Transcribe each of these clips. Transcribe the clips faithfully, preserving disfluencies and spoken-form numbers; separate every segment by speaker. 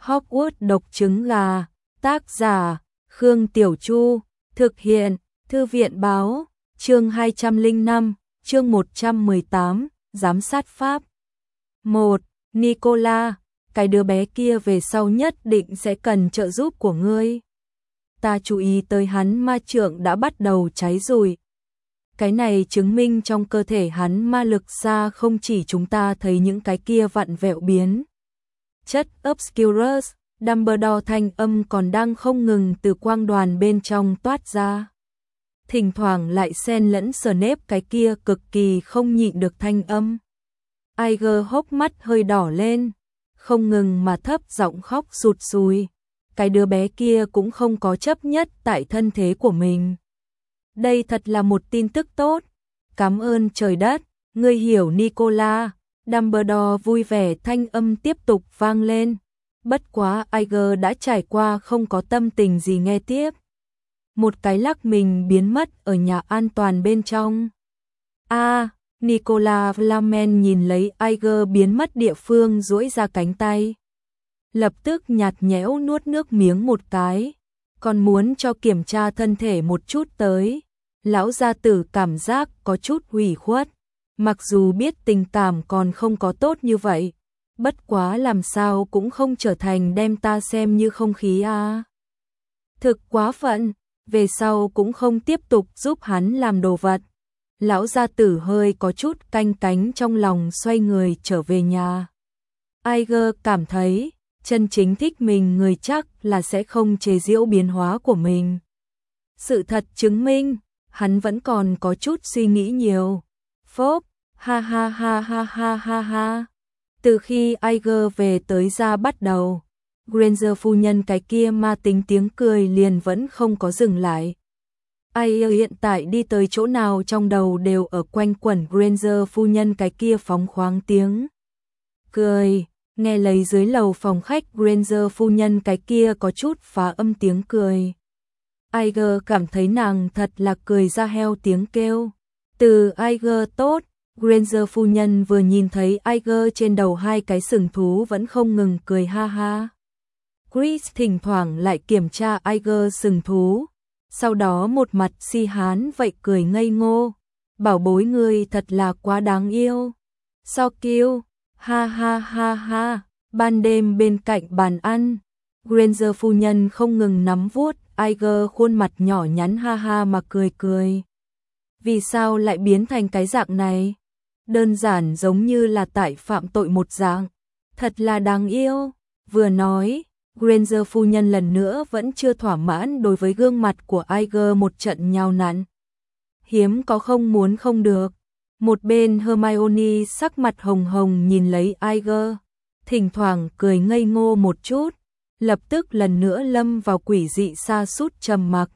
Speaker 1: Hogwarts độc trứng gà, tác giả, Khương Tiểu Chu, thực hiện, Thư viện báo, chương hai trăm lẻ năm, chương một trăm mười tám, giám sát pháp. một. Nicola, cái đứa bé kia về sau nhất định sẽ cần trợ giúp của ngươi. Ta chú ý tới hắn ma trượng đã bắt đầu cháy rụi. Cái này chứng minh trong cơ thể hắn ma lực xa không chỉ chúng ta thấy những cái kia vặn vẹo biến. Chất Obscurus, Dumbledore thanh âm còn đang không ngừng từ quang đoàn bên trong toát ra. Thỉnh thoảng lại xen lẫn Snape cái kia cực kỳ không nhịn được thanh âm. Iger hốc mắt hơi đỏ lên, không ngừng mà thấp giọng khóc sụt sùi. Cái đứa bé kia cũng không có chấp nhất tại thân thế của mình. Đây thật là một tin tức tốt. Cảm ơn trời đất, ngươi hiểu Nicola. Dumbledore vui vẻ thanh âm tiếp tục vang lên. Bất quá Iger đã trải qua không có tâm tình gì nghe tiếp. Một cái lắc mình biến mất ở nhà an toàn bên trong. A, à, Nicola Flamel nhìn lấy Iger biến mất địa phương duỗi ra cánh tay. Lập tức nhạt nhẽo nuốt nước miếng một cái. Còn muốn cho kiểm tra thân thể một chút tới. Lão gia tử cảm giác có chút hủy khuất. Mặc dù biết tình cảm còn không có tốt như vậy. Bất quá làm sao cũng không trở thành đem ta xem như không khí a. À. Thực quá phận, về sau cũng không tiếp tục giúp hắn làm đồ vật. Lão gia tử hơi có chút canh cánh trong lòng xoay người trở về nhà. Iger cảm thấy, chân chính thích mình người chắc là sẽ không chế giễu biến hóa của mình. Sự thật chứng minh, hắn vẫn còn có chút suy nghĩ nhiều. Phốp, ha ha ha ha ha ha ha. Từ khi Iger về tới ra bắt đầu, Granger phu nhân cái kia ma tính tiếng cười liền vẫn không có dừng lại. Iger hiện tại đi tới chỗ nào trong đầu đều ở quanh quẩn Granger phu nhân cái kia phóng khoáng tiếng cười. Nghe lấy dưới lầu phòng khách Granger phu nhân cái kia có chút phá âm tiếng cười. Iger cảm thấy nàng thật là cười ra heo tiếng kêu. Từ Iger tốt, Granger phu nhân vừa nhìn thấy Iger trên đầu hai cái sừng thú vẫn không ngừng cười ha ha. Chris thỉnh thoảng lại kiểm tra Iger sừng thú, sau đó một mặt si hán vậy cười ngây ngô. Bảo bối ngươi thật là quá đáng yêu. So kiêu, ha ha ha ha. Ban đêm bên cạnh bàn ăn, Granger phu nhân không ngừng nắm vuốt Iger khuôn mặt nhỏ nhắn ha ha mà cười cười. Vì sao lại biến thành cái dạng này? Đơn giản giống như là tại phạm tội một dạng. Thật là đáng yêu. Vừa nói, Granger phu nhân lần nữa vẫn chưa thỏa mãn đối với gương mặt của Iger một trận nhào nặn. Hiếm có không muốn không được. Một bên Hermione sắc mặt hồng hồng nhìn lấy Iger, thỉnh thoảng cười ngây ngô một chút, lập tức lần nữa lâm vào quỷ dị sa sút trầm mặc.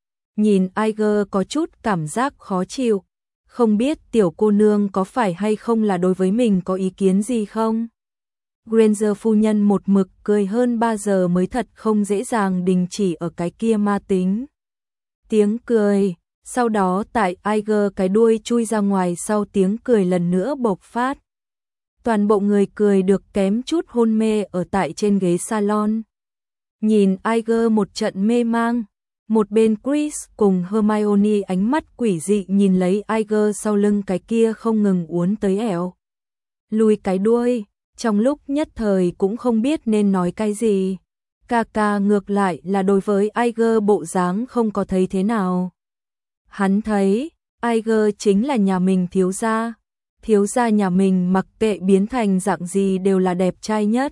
Speaker 1: Nhìn Iger có chút cảm giác khó chịu, không biết tiểu cô nương có phải hay không là đối với mình có ý kiến gì không? Granger phu nhân một mực cười hơn ba giờ mới thật không dễ dàng đình chỉ ở cái kia ma tính tiếng cười. Sau đó tại Iger cái đuôi chui ra ngoài sau tiếng cười lần nữa bộc phát. Toàn bộ người cười được kém chút hôn mê ở tại trên ghế salon. Nhìn Iger một trận mê mang, một bên Chris cùng Hermione ánh mắt quỷ dị nhìn lấy Iger sau lưng cái kia không ngừng uốn tới ẻo lùi cái đuôi, trong lúc nhất thời cũng không biết nên nói cái gì. Kaka ngược lại là đối với Iger bộ dáng không có thấy thế nào. Hắn thấy, Iger chính là nhà mình thiếu gia. Thiếu gia nhà mình mặc kệ biến thành dạng gì đều là đẹp trai nhất.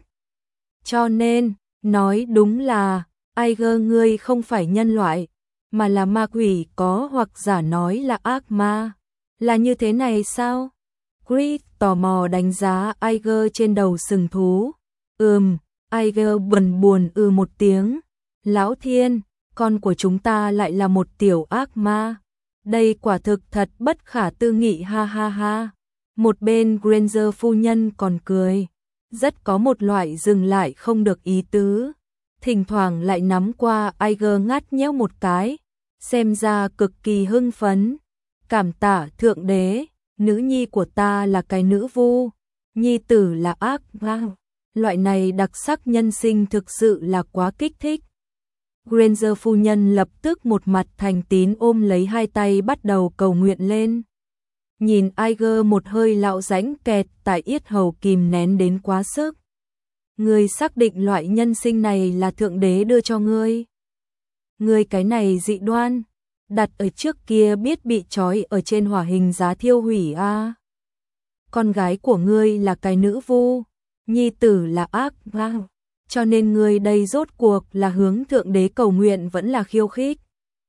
Speaker 1: Cho nên, nói đúng là, Iger ngươi không phải nhân loại, mà là ma quỷ, có hoặc giả nói là ác ma. Là như thế này sao? Chris tò mò đánh giá Iger trên đầu sừng thú. Ừm, Iger buồn buồn ư một tiếng. Lão thiên, con của chúng ta lại là một tiểu ác ma. Đây quả thực thật bất khả tư nghị ha ha ha. Một bên Granger phu nhân còn cười, rất có một loại dừng lại không được ý tứ. Thỉnh thoảng lại nắm qua Iger ngắt nhéo một cái, xem ra cực kỳ hưng phấn. Cảm tạ thượng đế, nữ nhi của ta là cái nữ vu, nhi tử là ác ma. Loại này đặc sắc nhân sinh thực sự là quá kích thích. Granger phu nhân lập tức một mặt thành tín ôm lấy hai tay bắt đầu cầu nguyện lên. Nhìn Iger một hơi lão rãnh kẹt tại yết hầu kìm nén đến quá sức. Ngươi xác định loại nhân sinh này là thượng đế đưa cho ngươi. Ngươi cái này dị đoan, đặt ở trước kia biết bị trói ở trên hỏa hình giá thiêu hủy a. À. Con gái của ngươi là cái nữ vu, nhi tử là ác ma, cho nên ngươi đây rốt cuộc là hướng thượng đế cầu nguyện vẫn là khiêu khích.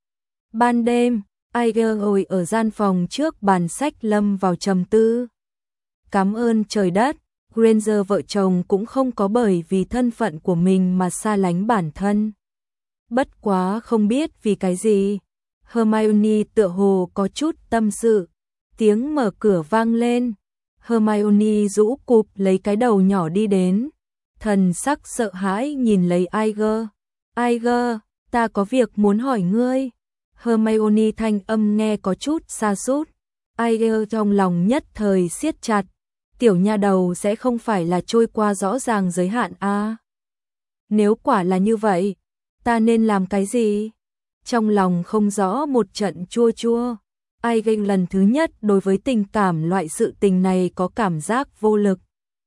Speaker 1: Ban đêm, Iger ngồi ở gian phòng trước bàn sách lâm vào trầm tư. Cảm ơn trời đất, Granger vợ chồng cũng không có bởi vì thân phận của mình mà xa lánh bản thân. Bất quá không biết vì cái gì, Hermione tựa hồ có chút tâm sự, tiếng mở cửa vang lên. Hermione rũ cụp lấy cái đầu nhỏ đi đến, thần sắc sợ hãi nhìn lấy Iger. Iger, ta có việc muốn hỏi ngươi. Hermione thanh âm nghe có chút xa sút. Iger trong lòng nhất thời siết chặt, tiểu nha đầu sẽ không phải là trôi qua rõ ràng giới hạn a? À? Nếu quả là như vậy, ta nên làm cái gì? Trong lòng không rõ một trận chua chua. Iger lần thứ nhất đối với tình cảm loại sự tình này có cảm giác vô lực.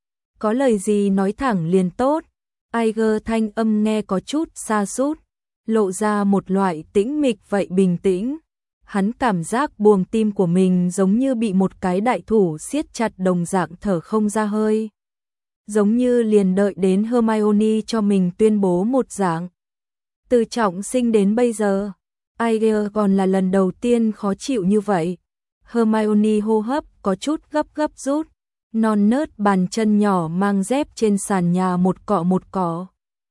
Speaker 1: Có lời gì nói thẳng liền tốt. Iger thanh âm nghe có chút xa sút, lộ ra một loại tĩnh mịch vậy bình tĩnh. Hắn cảm giác buồng tim của mình giống như bị một cái đại thủ siết chặt đồng dạng thở không ra hơi. Giống như liền đợi đến Hermione cho mình tuyên bố một dạng. Từ trọng sinh đến bây giờ, Iger còn là lần đầu tiên khó chịu như vậy. Hermione hô hấp có chút gấp gấp rút, non nớt bàn chân nhỏ mang dép trên sàn nhà một cọ một cọ.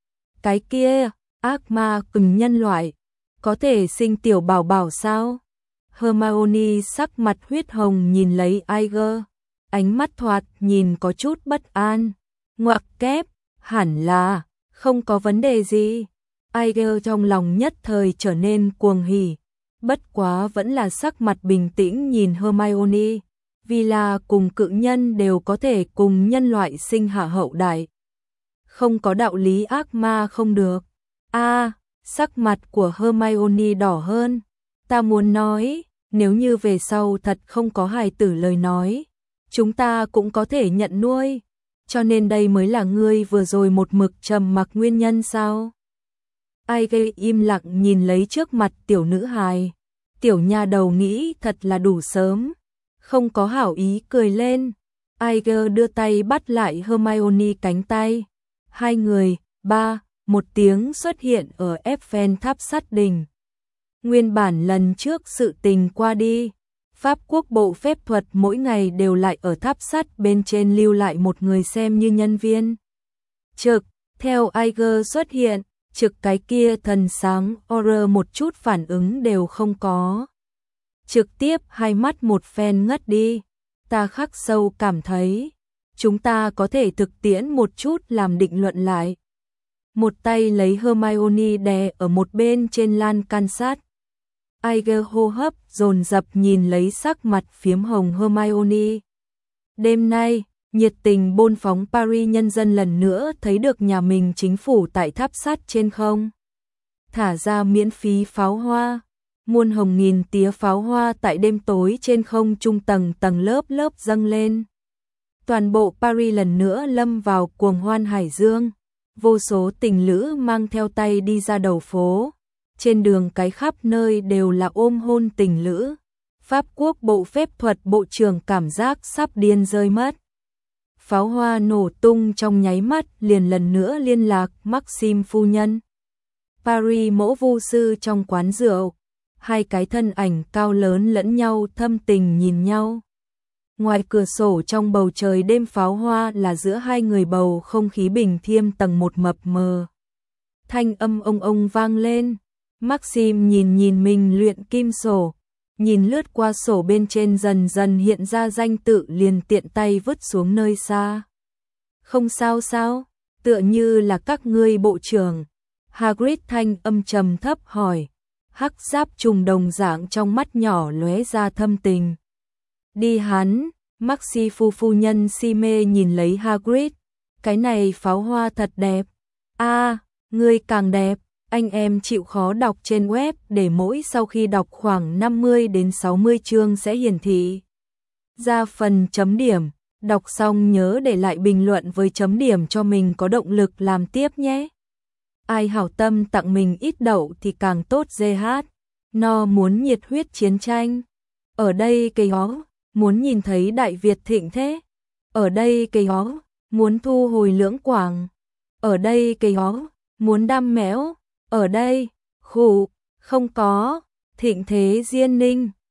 Speaker 1: Cái kia, ác ma cừng nhân loại, có thể sinh tiểu bảo bảo sao? Hermione sắc mặt huyết hồng nhìn lấy Iger, ánh mắt thoạt nhìn có chút bất an. Ngoặc kép, hẳn là, không có vấn đề gì. Iger trong lòng nhất thời trở nên cuồng hỉ, bất quá vẫn là sắc mặt bình tĩnh nhìn Hermione, vì là cùng cự nhân đều có thể cùng nhân loại sinh hạ hậu đại. Không có đạo lý ác ma không được. A, à, sắc mặt của Hermione đỏ hơn. Ta muốn nói, nếu như về sau thật không có hài tử lời nói, chúng ta cũng có thể nhận nuôi, cho nên đây mới là ngươi vừa rồi một mực trầm mặc nguyên nhân sao? Iger im lặng nhìn lấy trước mặt tiểu nữ hài, tiểu nha đầu nghĩ thật là đủ sớm, không có hảo ý cười lên. Iger đưa tay bắt lại Hermione cánh tay, hai người, ba, một tiếng xuất hiện ở Eiffel tháp sắt đỉnh. Nguyên bản lần trước sự tình qua đi, Pháp quốc bộ phép thuật mỗi ngày đều lại ở tháp sắt bên trên lưu lại một người xem như nhân viên. Trực, theo Iger xuất hiện, trực cái kia thần sáng Auror một chút phản ứng đều không có. Trực tiếp hai mắt một phen ngất đi, ta khắc sâu cảm thấy, chúng ta có thể thực tiễn một chút làm định luận lại. Một tay lấy Hermione đè ở một bên trên lan can sát. Iger hô hấp dồn dập nhìn lấy sắc mặt phiếm hồng Hermione. Đêm nay, nhiệt tình bôn phóng Paris nhân dân lần nữa thấy được nhà mình chính phủ tại tháp sắt trên không. Thả ra miễn phí pháo hoa, muôn hồng nghìn tía pháo hoa tại đêm tối trên không trung tầng tầng lớp lớp dâng lên. Toàn bộ Paris lần nữa lâm vào cuồng hoan hải dương, vô số tình lữ mang theo tay đi ra đầu phố. Trên đường cái khắp nơi đều là ôm hôn tình lữ. Pháp quốc bộ phép thuật bộ trưởng cảm giác sắp điên rơi mất. Pháo hoa nổ tung trong nháy mắt liền lần nữa liên lạc Maxim phu nhân. Paris mẫu vu sư trong quán rượu, hai cái thân ảnh cao lớn lẫn nhau thâm tình nhìn nhau. Ngoài cửa sổ trong bầu trời đêm pháo hoa là giữa hai người bầu không khí bình thiêm tầng một mập mờ. Thanh âm ông ông vang lên. Maxim nhìn nhìn mình luyện kim sổ, nhìn lướt qua sổ bên trên dần dần hiện ra danh tự liền tiện tay vứt xuống nơi xa. Không sao sao, tựa như là các ngươi bộ trưởng. Hagrid thanh âm trầm thấp hỏi, hắc giáp trùng đồng dạng trong mắt nhỏ lóe ra thâm tình. Đi hắn, Maxi phu phu nhân si mê nhìn lấy Hagrid, cái này pháo hoa thật đẹp. A, ngươi càng đẹp. Anh em chịu khó đọc trên web để mỗi sau khi đọc khoảng năm mươi đến sáu mươi chương sẽ hiển thị ra phần chấm điểm. Đọc xong nhớ để lại bình luận với chấm điểm cho mình có động lực làm tiếp nhé. Ai hảo tâm tặng mình ít đậu thì càng tốt. giê hát No muốn nhiệt huyết chiến tranh. Ở đây cây ó, muốn nhìn thấy Đại Việt thịnh thế. Ở đây cây ó, muốn thu hồi Lưỡng Quảng. Ở đây cây ó, muốn đam mẽo. Ở đây, khụ, không có, thịnh thế Diên Ninh.